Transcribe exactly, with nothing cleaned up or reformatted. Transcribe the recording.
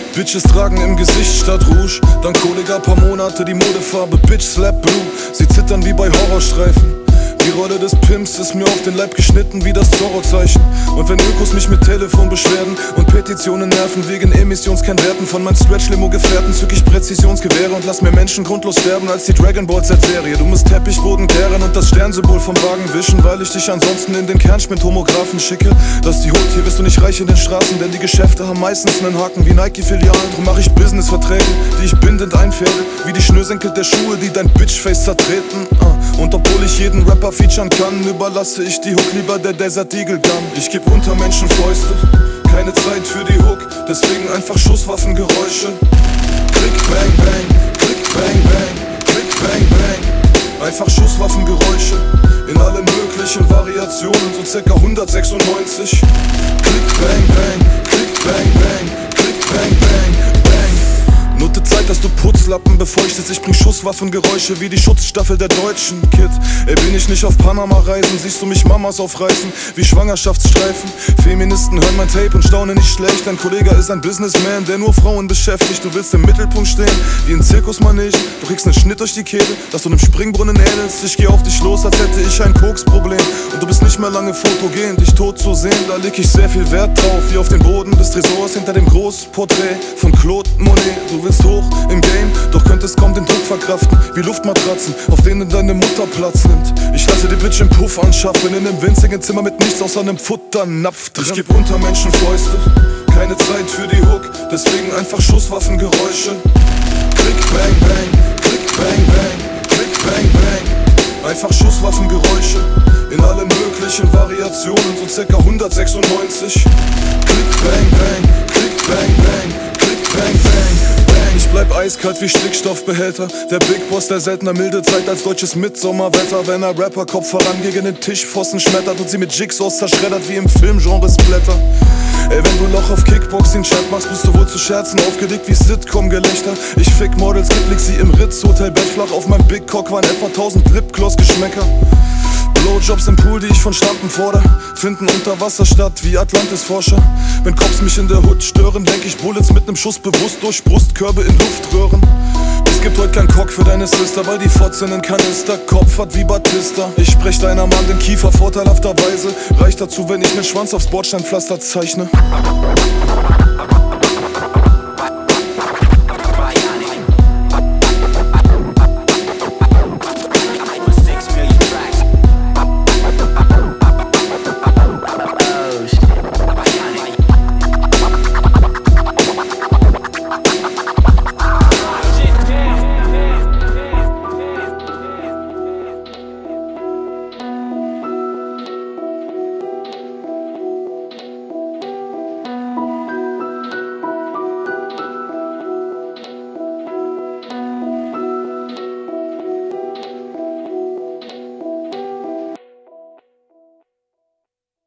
Bitches tragen im Gesicht statt Rouge. Dank Kollega paar Monate die Modefarbe Bitch Slap Blue. Sie zittern wie bei Horrorstreifen. Die Rolle des Pimps ist mir auf den Leib geschnitten wie das Zorro-Zeichen. Und wenn Ökos mich mit Telefonbeschwerden und Petitionen nerven wegen Emissionskennwerten von meinen Stretch-Limo-Gefährten, zück ich Präzisionsgewehre und lass mir Menschen grundlos sterben als die Dragon Ball Z-Serie. Du musst Teppichboden kehren und das Sternsymbol vom Wagen wischen, weil ich dich ansonsten in den Kernschmidt-Homographen schicke. Lass die Hut, hier wirst du nicht reich in den Straßen, denn die Geschäfte haben meistens einen Haken wie Nike-Filialen. Drum mach ich Business-Verträge, die ich bindend einfädel, wie die Schnürsenkel der Schuhe, die dein Bitchface zertreten. Und obwohl ich jeden Rapper featuren kann, überlasse ich die Hook lieber der Desert Eagle Gun. Ich geb unter Menschen Fäuste, keine Zeit für die Hook, deswegen einfach Schusswaffengeräusche. Klick, bang, bang, klick, bang, bang, klick, bang, bang. Einfach Schusswaffengeräusche in allen möglichen Variationen, so circa hundertsechsundneunzig. Klick, bang, bang, klick, bang, bang, klick, bang, bang, bang. Note Zeit, dass du Putzlappen befeuchtest. Ich bring Schusswaffengeräusche wie die Schutzstaffel der Deutschen. Kid, ey, bin ich nicht auf Panama-Reisen, siehst du mich Mamas aufreißen wie Schwangerschaftsstreifen. Feministen hören mein Tape und staunen nicht schlecht. Dein Kollege ist ein Businessman, der nur Frauen beschäftigt. Du willst im Mittelpunkt stehen, wie ein Zirkusmanege. Du kriegst nen Schnitt durch die Kehle, dass du nem Springbrunnen ähnelst. Ich geh auf dich los, als hätte ich ein Koksproblem. Und du bist nicht mehr lange fotogen, dich tot zu sehen. Da leg ich sehr viel Wert drauf, wie auf den Boden des Tresors hinter dem Großporträt von Claude Monet. Du willst hoch im Game, doch könntest kaum den Druck verkraften, wie Luftmatratzen, auf denen deine Mutter Platz nimmt. Ich lasse die Bitch im Puff anschaffen, in einem winzigen Zimmer mit nichts außer einem Futternapf drin. Ich geb unter Menschen Fäuste, keine Zeit für die Hook, deswegen einfach Schusswaffengeräusche. Klick, bang, bang, klick, bang, bang, klick, bang, bang. Einfach Schusswaffengeräusche in allen möglichen Variationen, so circa hundertsechsundneunzig. Klick, bang, bang, klick, bang, bang, klick, bang, bang. Ich bleib eiskalt wie Stickstoffbehälter. Der Big Boss, der seltener milde zeigt als deutsches Mitsommerwetter. Wenn er Rapper Kopf voran gegen den Tischpfosten schmettert und sie mit Jigsaws zerschreddert wie im Filmgenre Splatter. Ey, wenn du Loch auf Kickboxing Chat machst, bist du wohl zu Scherzen aufgelegt wie Sitcom-Gelächter. Ich fick Models, leg sie im Ritz-Hotel Bett flach. Auf meinem Big Cock waren etwa tausend Lipgloss-Geschmäcker. Blowjobs im Pool, die ich von Standen fordere, finden unter Wasser statt wie Atlantis-Forscher. Wenn Cops mich in der Hood stören, lenk ich Bullets mit nem Schuss bewusst durch Brustkörbe in Luftröhren. Es gibt heute kein Cock für deine Sister, weil die Fotze nen Kanister Kopf hat wie Batista. Ich sprech deiner Mann den Kiefer vorteilhafterweise. Reicht dazu, wenn ich nen Schwanz aufs Bordsteinpflaster zeichne.